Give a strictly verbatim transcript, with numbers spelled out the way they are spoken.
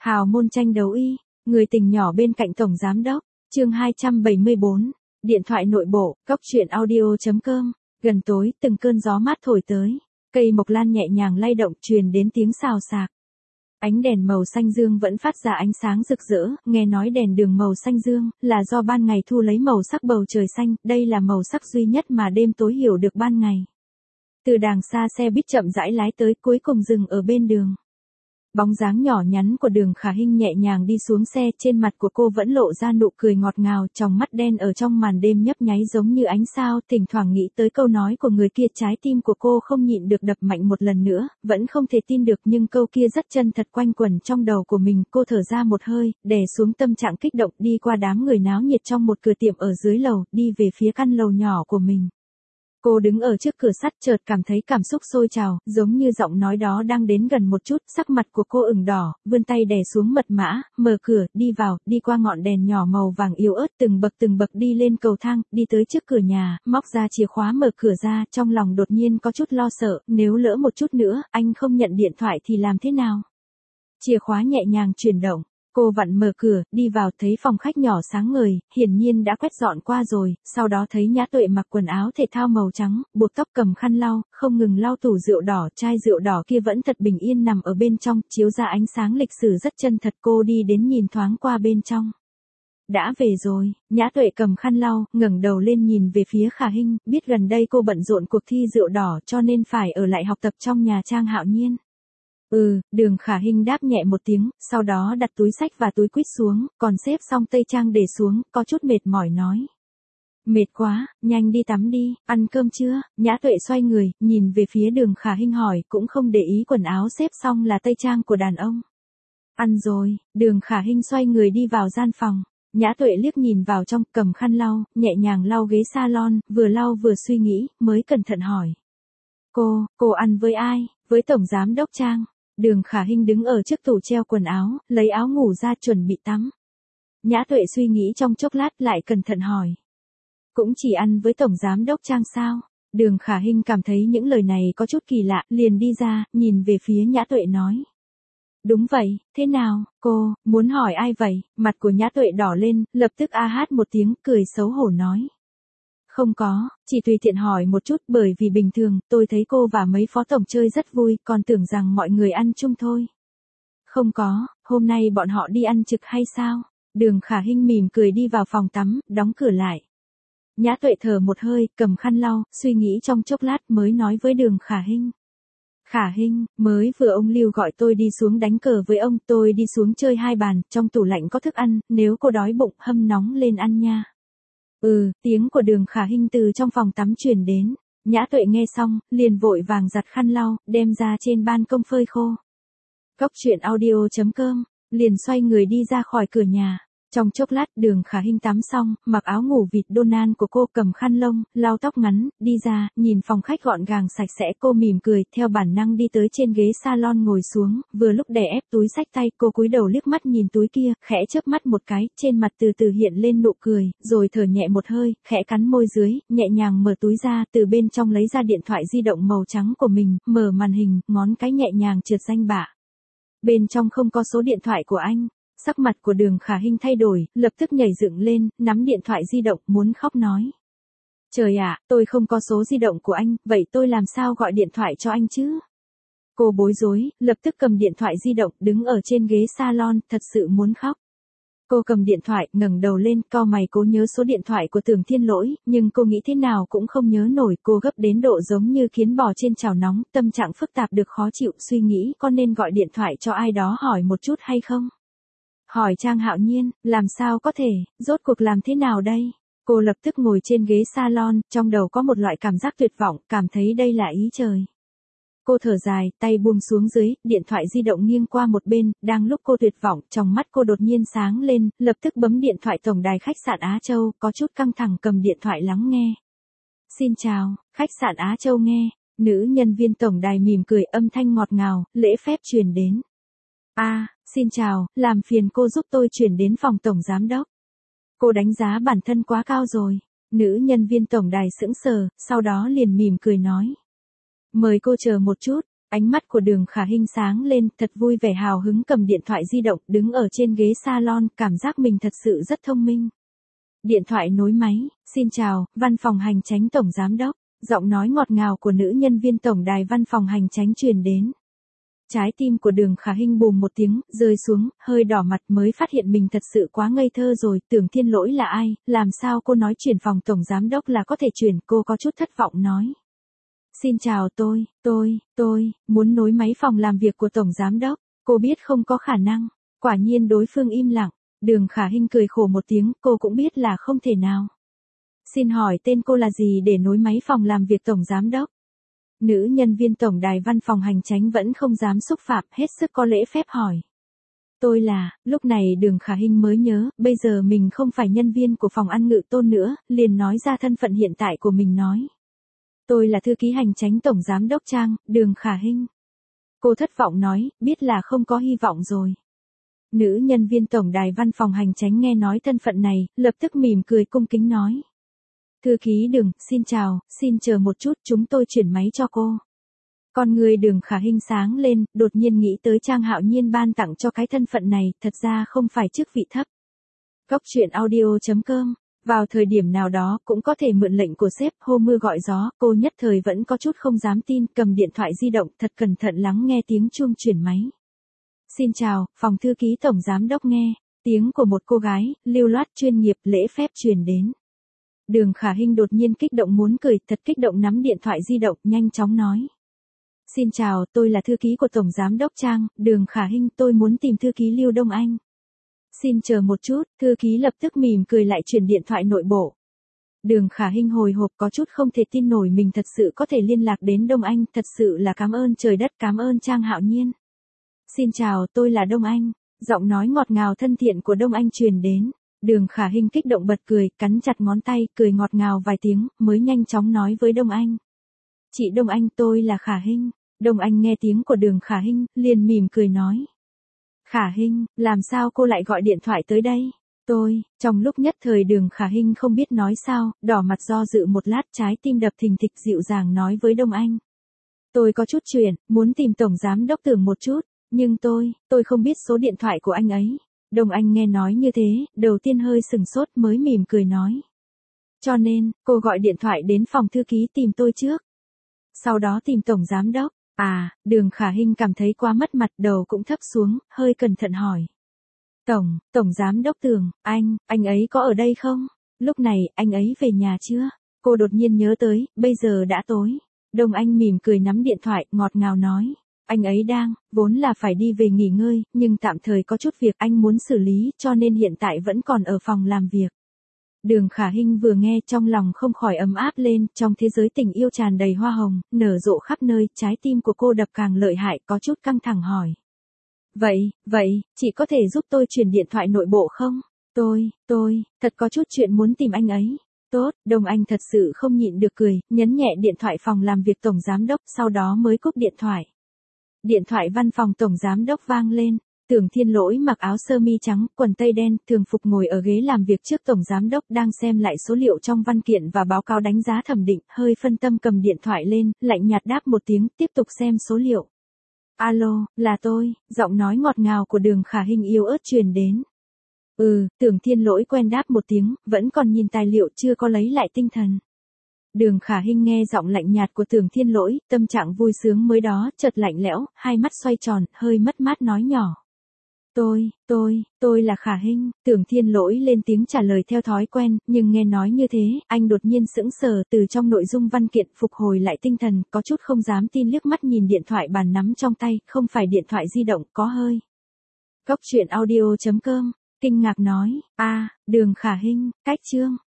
Hào môn tranh đấu y, người tình nhỏ bên cạnh tổng giám đốc, chương hai trăm bảy mươi bốn, điện thoại nội bộ, cóc truyện audio.com, gần tối từng cơn gió mát thổi tới, cây mộc lan nhẹ nhàng lay động truyền đến tiếng xào xạc. Ánh đèn màu xanh dương vẫn phát ra ánh sáng rực rỡ, nghe nói đèn đường màu xanh dương, là do ban ngày thu lấy màu sắc bầu trời xanh, đây là màu sắc duy nhất mà đêm tối hiểu được ban ngày. Từ đàng xa xe buýt chậm rãi lái tới cuối cùng dừng ở bên đường. Bóng dáng nhỏ nhắn của Đường Khả Hinh nhẹ nhàng đi xuống xe, trên mặt của cô vẫn lộ ra nụ cười ngọt ngào, tròng mắt đen ở trong màn đêm nhấp nháy giống như ánh sao, thỉnh thoảng nghĩ tới câu nói của người kia, trái tim của cô không nhịn được đập mạnh một lần nữa, vẫn không thể tin được nhưng câu kia rất chân thật quanh quẩn trong đầu của mình, cô thở ra một hơi, đè xuống tâm trạng kích động, đi qua đám người náo nhiệt trong một cửa tiệm ở dưới lầu, đi về phía căn lầu nhỏ của mình. Cô đứng ở trước cửa sắt chợt cảm thấy cảm xúc sôi trào, giống như giọng nói đó đang đến gần một chút, sắc mặt của cô ửng đỏ, vươn tay đè xuống mật mã, mở cửa, đi vào, đi qua ngọn đèn nhỏ màu vàng yếu ớt từng bậc từng bậc đi lên cầu thang, đi tới trước cửa nhà, móc ra chìa khóa mở cửa ra, trong lòng đột nhiên có chút lo sợ, nếu lỡ một chút nữa, anh không nhận điện thoại thì làm thế nào? Chìa khóa nhẹ nhàng chuyển động. Cô vặn mở cửa, đi vào thấy phòng khách nhỏ sáng ngời, hiển nhiên đã quét dọn qua rồi, sau đó thấy Nhã Tuệ mặc quần áo thể thao màu trắng, buộc tóc cầm khăn lau, không ngừng lau tủ rượu đỏ, chai rượu đỏ kia vẫn thật bình yên nằm ở bên trong, chiếu ra ánh sáng lịch sử rất chân thật. Cô đi đến nhìn thoáng qua bên trong. Đã về rồi, Nhã Tuệ cầm khăn lau, ngẩng đầu lên nhìn về phía Khả Hinh, biết gần đây cô bận rộn cuộc thi rượu đỏ cho nên phải ở lại học tập trong nhà Trang Hạo Nhiên. Ừ, Đường Khả Hinh đáp nhẹ một tiếng, sau đó đặt túi xách và túi quýt xuống, còn xếp xong tây trang để xuống, có chút mệt mỏi nói. Mệt quá, nhanh đi tắm đi, ăn cơm chưa? Nhã Tuệ xoay người, nhìn về phía Đường Khả Hinh hỏi, cũng không để ý quần áo xếp xong là tây trang của đàn ông. Ăn rồi, Đường Khả Hinh xoay người đi vào gian phòng. Nhã Tuệ liếc nhìn vào trong, cầm khăn lau, nhẹ nhàng lau ghế salon, vừa lau vừa suy nghĩ, mới cẩn thận hỏi. Cô, cô ăn với ai? Với Tổng Giám Đốc Trang. Đường Khả Hinh đứng ở trước tủ treo quần áo, lấy áo ngủ ra chuẩn bị tắm. Nhã Tuệ suy nghĩ trong chốc lát lại cẩn thận hỏi. Cũng chỉ ăn với Tổng Giám Đốc Trang sao? Đường Khả Hinh cảm thấy những lời này có chút kỳ lạ, liền đi ra, nhìn về phía Nhã Tuệ nói. Đúng vậy, thế nào, cô, muốn hỏi ai vậy? Mặt của Nhã Tuệ đỏ lên, lập tức a hát một tiếng, cười xấu hổ nói. Không có, chỉ tùy tiện hỏi một chút, bởi vì bình thường, tôi thấy cô và mấy phó tổng chơi rất vui, còn tưởng rằng mọi người ăn chung thôi. Không có, hôm nay bọn họ đi ăn trực hay sao? Đường Khả Hinh mỉm cười đi vào phòng tắm, đóng cửa lại. Nhã Tuệ thở một hơi, cầm khăn lau, suy nghĩ trong chốc lát mới nói với Đường Khả Hinh. Khả Hinh, mới vừa ông Lưu gọi tôi đi xuống đánh cờ với ông, tôi đi xuống chơi hai bàn, trong tủ lạnh có thức ăn, nếu cô đói bụng, hâm nóng lên ăn nha. Ừ, tiếng của Đường Khả Hinh từ trong phòng tắm truyền đến. Nhã Tuệ nghe xong, liền vội vàng giặt khăn lau, đem ra trên ban công phơi khô. Cóc truyện audio.com, liền xoay người đi ra khỏi cửa nhà. Trong chốc lát Đường Khả Hinh tắm xong, mặc áo ngủ vịt Donan của cô, cầm khăn lông, lau tóc ngắn, đi ra, nhìn phòng khách gọn gàng sạch sẽ, cô mỉm cười, theo bản năng đi tới trên ghế salon ngồi xuống, vừa lúc đè ép túi xách tay, cô cúi đầu liếc mắt nhìn túi kia, khẽ chớp mắt một cái, trên mặt từ từ hiện lên nụ cười, rồi thở nhẹ một hơi, khẽ cắn môi dưới, nhẹ nhàng mở túi ra, từ bên trong lấy ra điện thoại di động màu trắng của mình, mở màn hình, ngón cái nhẹ nhàng trượt danh bạ. Bên trong không có số điện thoại của anh. Sắc mặt của Đường Khả Hinh thay đổi, lập tức nhảy dựng lên, nắm điện thoại di động, muốn khóc nói. Trời ạ, tôi không có số di động của anh, vậy tôi làm sao gọi điện thoại cho anh chứ? Cô bối rối, lập tức cầm điện thoại di động, đứng ở trên ghế salon, thật sự muốn khóc. Cô cầm điện thoại, ngẩng đầu lên, cau mày cố nhớ số điện thoại của Tưởng Thiên Lỗi, nhưng cô nghĩ thế nào cũng không nhớ nổi, cô gấp đến độ giống như kiến bò trên chảo nóng, tâm trạng phức tạp được khó chịu, suy nghĩ có nên gọi điện thoại cho ai đó hỏi một chút hay không? Hỏi Trang Hạo Nhiên, làm sao có thể, rốt cuộc làm thế nào đây? Cô lập tức ngồi trên ghế salon, trong đầu có một loại cảm giác tuyệt vọng, cảm thấy đây là ý trời. Cô thở dài, tay buông xuống dưới, điện thoại di động nghiêng qua một bên, đang lúc cô tuyệt vọng, trong mắt cô đột nhiên sáng lên, lập tức bấm điện thoại tổng đài khách sạn Á Châu, có chút căng thẳng cầm điện thoại lắng nghe. Xin chào, khách sạn Á Châu nghe, nữ nhân viên tổng đài mỉm cười, âm thanh ngọt ngào, lễ phép truyền đến. A, à, xin chào, làm phiền cô giúp tôi chuyển đến phòng tổng giám đốc. Cô đánh giá bản thân quá cao rồi. Nữ nhân viên tổng đài sững sờ, sau đó liền mỉm cười nói. Mời cô chờ một chút, Ánh mắt của Đường Khả Hinh sáng lên, thật vui vẻ hào hứng cầm điện thoại di động, đứng ở trên ghế salon, cảm giác mình thật sự rất thông minh. Điện thoại nối máy, xin chào, văn phòng hành chánh tổng giám đốc, giọng nói ngọt ngào của nữ nhân viên tổng đài văn phòng hành chánh truyền đến. Trái tim của Đường Khả Hinh bùm một tiếng, rơi xuống, hơi đỏ mặt mới phát hiện mình thật sự quá ngây thơ rồi, Tưởng Thiên Lỗi là ai, làm sao cô nói chuyển phòng tổng giám đốc là có thể chuyển, cô có chút thất vọng nói. Xin chào tôi, tôi, tôi, muốn nối máy phòng làm việc của tổng giám đốc, cô biết không có khả năng, quả nhiên đối phương im lặng, Đường Khả Hinh cười khổ một tiếng, cô cũng biết là không thể nào. Xin hỏi tên cô là gì để nối máy phòng làm việc tổng giám đốc? Nữ nhân viên tổng đài văn phòng hành chánh vẫn không dám xúc phạm, hết sức có lễ phép hỏi. Tôi là, lúc này Đường Khả Hinh mới nhớ, bây giờ mình không phải nhân viên của phòng ăn Ngự Tôn nữa, liền nói ra thân phận hiện tại của mình nói. Tôi là thư ký hành chánh tổng giám đốc Trang, Đường Khả Hinh. Cô thất vọng nói, biết là không có hy vọng rồi. Nữ nhân viên tổng đài văn phòng hành chánh nghe nói thân phận này, lập tức mỉm cười cung kính nói. Thư ký Đường, xin chào, xin chờ một chút, chúng tôi chuyển máy cho cô. Con người Đường Khả Hinh sáng lên, đột nhiên nghĩ tới Trang Hạo Nhiên ban tặng cho cái thân phận này, thật ra không phải chức vị thấp. Cốc truyện audio chấm com, vào thời điểm nào đó cũng có thể mượn lệnh của sếp, hô mưa gọi gió, cô nhất thời vẫn có chút không dám tin, cầm điện thoại di động thật cẩn thận lắng nghe tiếng chuông chuyển máy. Xin chào, phòng thư ký tổng giám đốc nghe, tiếng của một cô gái, lưu loát chuyên nghiệp, lễ phép truyền đến. Đường Khả Hinh đột nhiên kích động muốn cười, thật kích động nắm điện thoại di động, nhanh chóng nói. Xin chào, tôi là thư ký của Tổng Giám đốc Trang, Đường Khả Hinh, tôi muốn tìm thư ký Lưu Đông Anh. Xin chờ một chút, thư ký lập tức mỉm cười lại chuyển điện thoại nội bộ. Đường Khả Hinh hồi hộp có chút không thể tin nổi mình thật sự có thể liên lạc đến Đông Anh, thật sự là cảm ơn trời đất, cảm ơn Trang Hạo Nhiên. Xin chào, tôi là Đông Anh, giọng nói ngọt ngào thân thiện của Đông Anh truyền đến. Đường Khả Hinh kích động bật cười, cắn chặt ngón tay, cười ngọt ngào vài tiếng, mới nhanh chóng nói với Đông Anh. Chị Đông Anh, tôi là Khả Hinh. Đông Anh nghe tiếng của Đường Khả Hinh, liền mỉm cười nói. Khả Hinh, làm sao cô lại gọi điện thoại tới đây? Tôi, trong lúc nhất thời Đường Khả Hinh không biết nói sao, đỏ mặt do dự một lát, trái tim đập thình thịch, dịu dàng nói với Đông Anh. Tôi có chút chuyện, muốn tìm Tổng Giám đốc Tưởng một chút, nhưng tôi, tôi không biết số điện thoại của anh ấy. Đông Anh nghe nói như thế, đầu tiên hơi sừng sốt mới mỉm cười nói. Cho nên, cô gọi điện thoại đến phòng thư ký tìm tôi trước. Sau đó tìm Tổng Giám đốc. À, Đường Khả Hinh cảm thấy quá mất mặt, đầu cũng thấp xuống, hơi cẩn thận hỏi. Tổng, Tổng Giám đốc Tưởng, anh, anh ấy có ở đây không? Lúc này, anh ấy về nhà chưa? Cô đột nhiên nhớ tới, bây giờ đã tối. Đông Anh mỉm cười nắm điện thoại, ngọt ngào nói. Anh ấy đang, vốn là phải đi về nghỉ ngơi, nhưng tạm thời có chút việc anh muốn xử lý, cho nên hiện tại vẫn còn ở phòng làm việc. Đường Khả Hinh vừa nghe trong lòng không khỏi ấm áp lên, trong thế giới tình yêu tràn đầy hoa hồng, nở rộ khắp nơi, trái tim của cô đập càng lợi hại, có chút căng thẳng hỏi. Vậy, vậy, chị có thể giúp tôi truyền điện thoại nội bộ không? Tôi, tôi, thật có chút chuyện muốn tìm anh ấy. Tốt, Đông Anh thật sự không nhịn được cười, nhấn nhẹ điện thoại phòng làm việc Tổng Giám đốc, sau đó mới cúp điện thoại. Điện thoại văn phòng Tổng Giám đốc vang lên, Tưởng Thiên Lỗi mặc áo sơ mi trắng, quần tây đen, thường phục ngồi ở ghế làm việc trước Tổng Giám đốc đang xem lại số liệu trong văn kiện và báo cáo đánh giá thẩm định, hơi phân tâm cầm điện thoại lên, lạnh nhạt đáp một tiếng, tiếp tục xem số liệu. Alo, là tôi, giọng nói ngọt ngào của Đường Khả Hinh yếu ớt truyền đến. Ừ, Tưởng Thiên Lỗi quen đáp một tiếng, vẫn còn nhìn tài liệu chưa có lấy lại tinh thần. Đường Khả Hinh nghe giọng lạnh nhạt của Tưởng Thiên Lỗi, tâm trạng vui sướng mới đó, chợt lạnh lẽo, hai mắt xoay tròn, hơi mất mát nói nhỏ. Tôi, tôi, tôi là Khả Hinh, Tưởng Thiên Lỗi lên tiếng trả lời theo thói quen, nhưng nghe nói như thế, anh đột nhiên sững sờ từ trong nội dung văn kiện phục hồi lại tinh thần, có chút không dám tin liếc mắt nhìn điện thoại bàn nắm trong tay, không phải điện thoại di động, có hơi. Cốc truyện audio chấm com, kinh ngạc nói, a, Đường Khả Hinh, cách chương.